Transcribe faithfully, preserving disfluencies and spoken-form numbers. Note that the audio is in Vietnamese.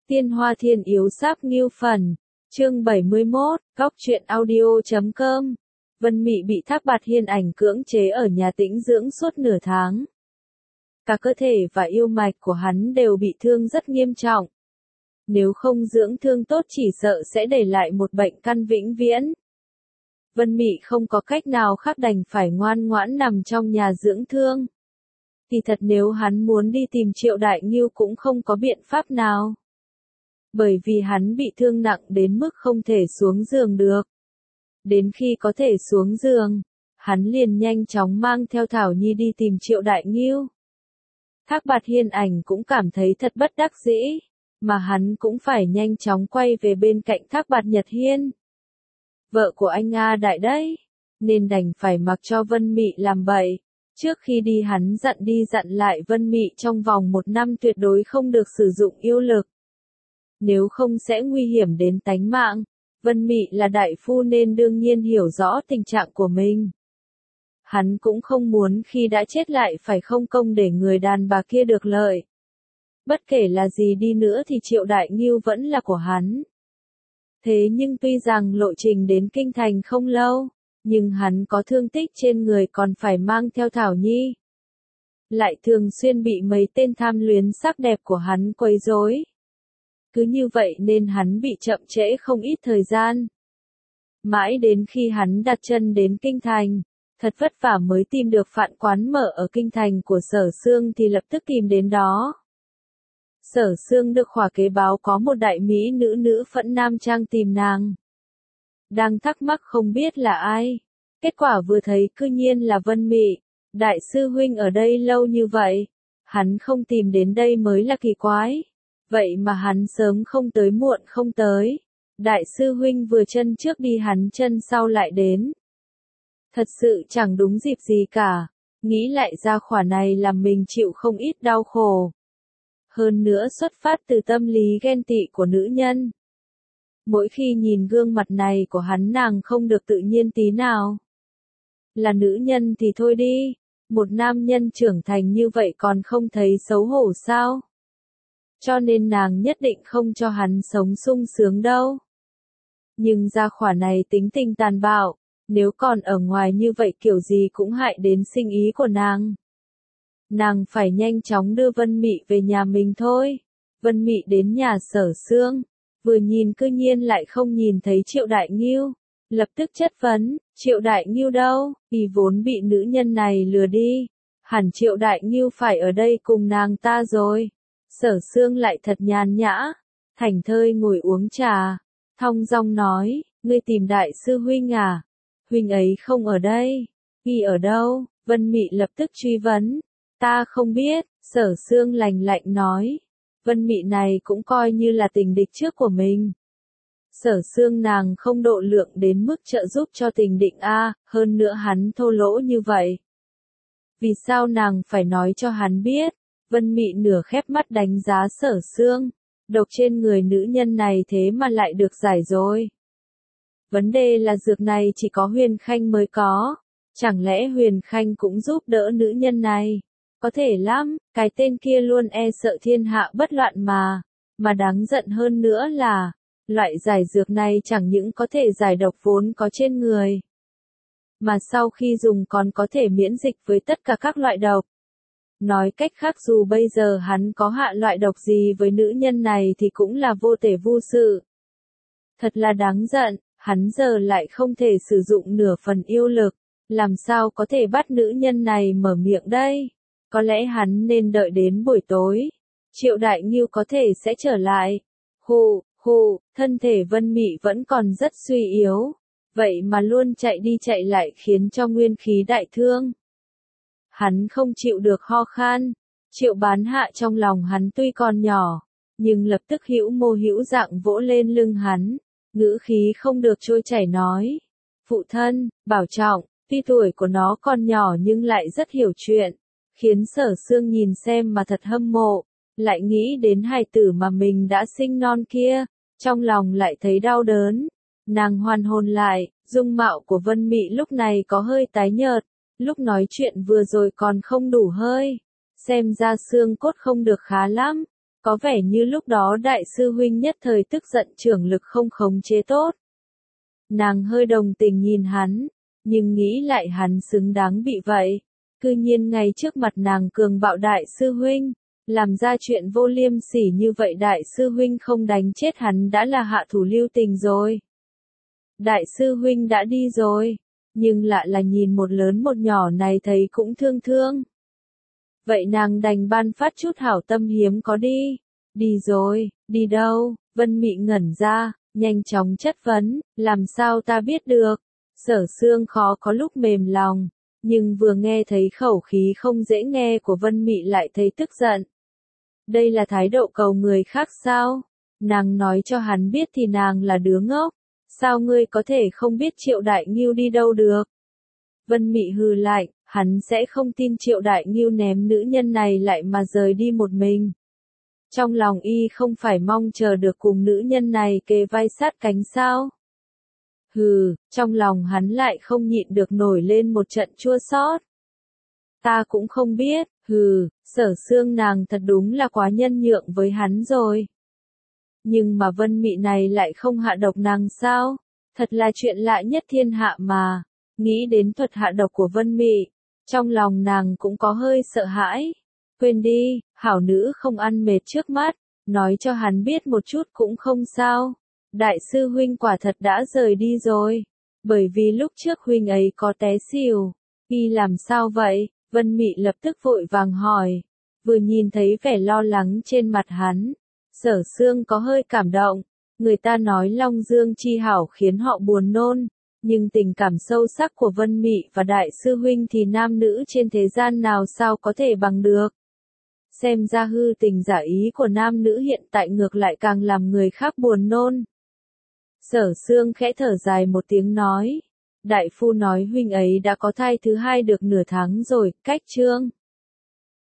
Tiên Hoa Thiên Yếu Sáp Nghiêu Phần, chương bảy mươi mốt, góc truyện audio chấm com. Vân Mị bị Thác Bạt Hiên ảnh cưỡng chế ở nhà tĩnh dưỡng suốt nửa tháng. Cả cơ thể và yêu mạch của hắn đều bị thương rất nghiêm trọng. Nếu không dưỡng thương tốt chỉ sợ sẽ để lại một bệnh căn vĩnh viễn. Vân Mị không có cách nào khác đành phải ngoan ngoãn nằm trong nhà dưỡng thương. Thì thật nếu hắn muốn đi tìm Triệu Đại Ngưu cũng không có biện pháp nào. Bởi vì hắn bị thương nặng đến mức không thể xuống giường được. Đến khi có thể xuống giường, hắn liền nhanh chóng mang theo Thảo Nhi đi tìm Triệu Đại Ngưu. Thác Bạt Hiên ảnh cũng cảm thấy thật bất đắc dĩ, mà hắn cũng phải nhanh chóng quay về bên cạnh Thác Bạt Nhật Hiên. Vợ của anh A Đại đấy, nên đành phải mặc cho Vân Mị làm bậy. Trước khi đi hắn dặn đi dặn lại Vân Mị trong vòng một năm tuyệt đối không được sử dụng yêu lực. Nếu không sẽ nguy hiểm đến tánh mạng. Vân Mị là đại phu nên đương nhiên hiểu rõ tình trạng của mình. Hắn cũng không muốn khi đã chết lại phải không công để người đàn bà kia được lợi. Bất kể là gì đi nữa thì Triệu Đại Ngưu vẫn là của hắn. Thế nhưng tuy rằng lộ trình đến Kinh Thành không lâu, nhưng hắn có thương tích trên người còn phải mang theo Thảo Nhi. Lại thường xuyên bị mấy tên tham luyến sắc đẹp của hắn quấy rối. Cứ như vậy nên hắn bị chậm trễ không ít thời gian. Mãi đến khi hắn đặt chân đến Kinh Thành, thật vất vả mới tìm được Phạn quán mở ở Kinh Thành của Sở Xương thì lập tức tìm đến đó. Sở Xương được khỏa kế báo có một đại mỹ nữ nữ phẫn nam trang tìm nàng. Đang thắc mắc không biết là ai. Kết quả vừa thấy cư nhiên là Vân Mị. Đại sư huynh ở đây lâu như vậy, hắn không tìm đến đây mới là kỳ quái. Vậy mà hắn sớm không tới muộn không tới. Đại sư huynh vừa chân trước đi hắn chân sau lại đến. Thật sự chẳng đúng dịp gì cả. Nghĩ lại ra khỏa này làm mình chịu không ít đau khổ. Hơn nữa xuất phát từ tâm lý ghen tị của nữ nhân. Mỗi khi nhìn gương mặt này của hắn nàng không được tự nhiên tí nào. Là nữ nhân thì thôi đi. Một nam nhân trưởng thành như vậy còn không thấy xấu hổ sao? Cho nên nàng nhất định không cho hắn sống sung sướng đâu. Nhưng gia khỏa này tính tình tàn bạo, nếu còn ở ngoài như vậy kiểu gì cũng hại đến sinh ý của nàng. Nàng phải nhanh chóng đưa Vân Mị về nhà mình thôi. Vân Mị đến nhà Sở Xương, vừa nhìn cư nhiên lại không nhìn thấy Triệu Đại Ngưu, lập tức chất vấn, Triệu Đại Ngưu đâu, vì vốn bị nữ nhân này lừa đi, hẳn Triệu Đại Ngưu phải ở đây cùng nàng ta rồi. Sở Xương lại thật nhàn nhã, thảnh thơi ngồi uống trà, thong dong nói, ngươi tìm đại sư huynh à? Huynh ấy không ở đây. Y ở đâu? Vân Mị lập tức truy vấn. Ta không biết, Sở Xương lạnh lạnh nói. Vân Mị này cũng coi như là tình địch trước của mình. Sở Xương nàng không độ lượng đến mức trợ giúp cho tình định a, hơn nữa hắn thô lỗ như vậy. Vì sao nàng phải nói cho hắn biết? Vân Mị nửa khép mắt đánh giá Sở Xương. Độc trên người nữ nhân này thế mà lại được giải rồi. Vấn đề là dược này chỉ có Huyền Khanh mới có. Chẳng lẽ Huyền Khanh cũng giúp đỡ nữ nhân này? Có thể lắm, cái tên kia luôn e sợ thiên hạ bất loạn mà. Mà đáng giận hơn nữa là, loại giải dược này chẳng những có thể giải độc vốn có trên người. Mà sau khi dùng còn có thể miễn dịch với tất cả các loại độc. Nói cách khác dù bây giờ hắn có hạ loại độc gì với nữ nhân này thì cũng là vô thể vô sự. Thật là đáng giận, hắn giờ lại không thể sử dụng nửa phần yêu lực, làm sao có thể bắt nữ nhân này mở miệng đây? Có lẽ hắn nên đợi đến buổi tối. Triệu Đại Ngưu có thể sẽ trở lại. Hù, hù, thân thể Vân Mị vẫn còn rất suy yếu. Vậy mà luôn chạy đi chạy lại khiến cho nguyên khí đại thương. Hắn không chịu được ho khan. Triệu Bán Hạ trong lòng hắn tuy còn nhỏ, nhưng lập tức hữu mô hữu dạng vỗ lên lưng hắn, ngữ khí không được trôi chảy nói. Phụ thân, bảo trọng, tuy tuổi của nó còn nhỏ nhưng lại rất hiểu chuyện, khiến Sở Xương nhìn xem mà thật hâm mộ, lại nghĩ đến hài tử mà mình đã sinh non kia, trong lòng lại thấy đau đớn. Nàng hoàn hồn lại, dung mạo của Vân Mị lúc này có hơi tái nhợt. Lúc nói chuyện vừa rồi còn không đủ hơi, xem ra xương cốt không được khá lắm. Có vẻ như lúc đó đại sư huynh nhất thời tức giận trưởng lực không khống chế tốt. Nàng hơi đồng tình nhìn hắn, nhưng nghĩ lại hắn xứng đáng bị vậy. Cư nhiên ngay trước mặt nàng cường bạo đại sư huynh, làm ra chuyện vô liêm sỉ như vậy đại sư huynh không đánh chết hắn đã là hạ thủ lưu tình rồi. Đại sư huynh đã đi rồi, nhưng lạ là nhìn một lớn một nhỏ này thấy cũng thương thương. Vậy nàng đành ban phát chút hảo tâm hiếm có đi. Đi rồi, đi đâu? Vân Mị ngẩn ra, nhanh chóng chất vấn, làm sao ta biết được? Sở Sương khó có lúc mềm lòng, nhưng vừa nghe thấy khẩu khí không dễ nghe của Vân Mị lại thấy tức giận. Đây là thái độ cầu người khác sao? Nàng nói cho hắn biết thì nàng là đứa ngốc. Sao ngươi có thể không biết Triệu Đại Ngưu đi đâu được? Vân Mị hừ lại, hắn sẽ không tin Triệu Đại Ngưu ném nữ nhân này lại mà rời đi một mình. Trong lòng y không phải mong chờ được cùng nữ nhân này kề vai sát cánh sao? Hừ, trong lòng hắn lại không nhịn được nổi lên một trận chua xót. Ta cũng không biết, hừ, Sở Sương nàng thật đúng là quá nhân nhượng với hắn rồi. Nhưng mà Vân Mị này lại không hạ độc nàng sao? Thật là chuyện lạ nhất thiên hạ mà. Nghĩ đến thuật hạ độc của Vân Mị, trong lòng nàng cũng có hơi sợ hãi. Quên đi, hảo nữ không ăn mệt trước mắt, nói cho hắn biết một chút cũng không sao. Đại sư huynh quả thật đã rời đi rồi, bởi vì lúc trước huynh ấy có té xỉu. Y làm sao vậy? Vân Mị lập tức vội vàng hỏi. Vừa nhìn thấy vẻ lo lắng trên mặt hắn, Sở Sương có hơi cảm động. Người ta nói Long Dương chi hảo khiến họ buồn nôn, nhưng tình cảm sâu sắc của Vân Mị và đại sư huynh thì nam nữ trên thế gian nào sao có thể bằng được. Xem ra hư tình giả ý của nam nữ hiện tại ngược lại càng làm người khác buồn nôn. Sở Sương khẽ thở dài một tiếng nói. Đại phu nói huynh ấy đã có thai thứ hai được nửa tháng rồi, cách chương.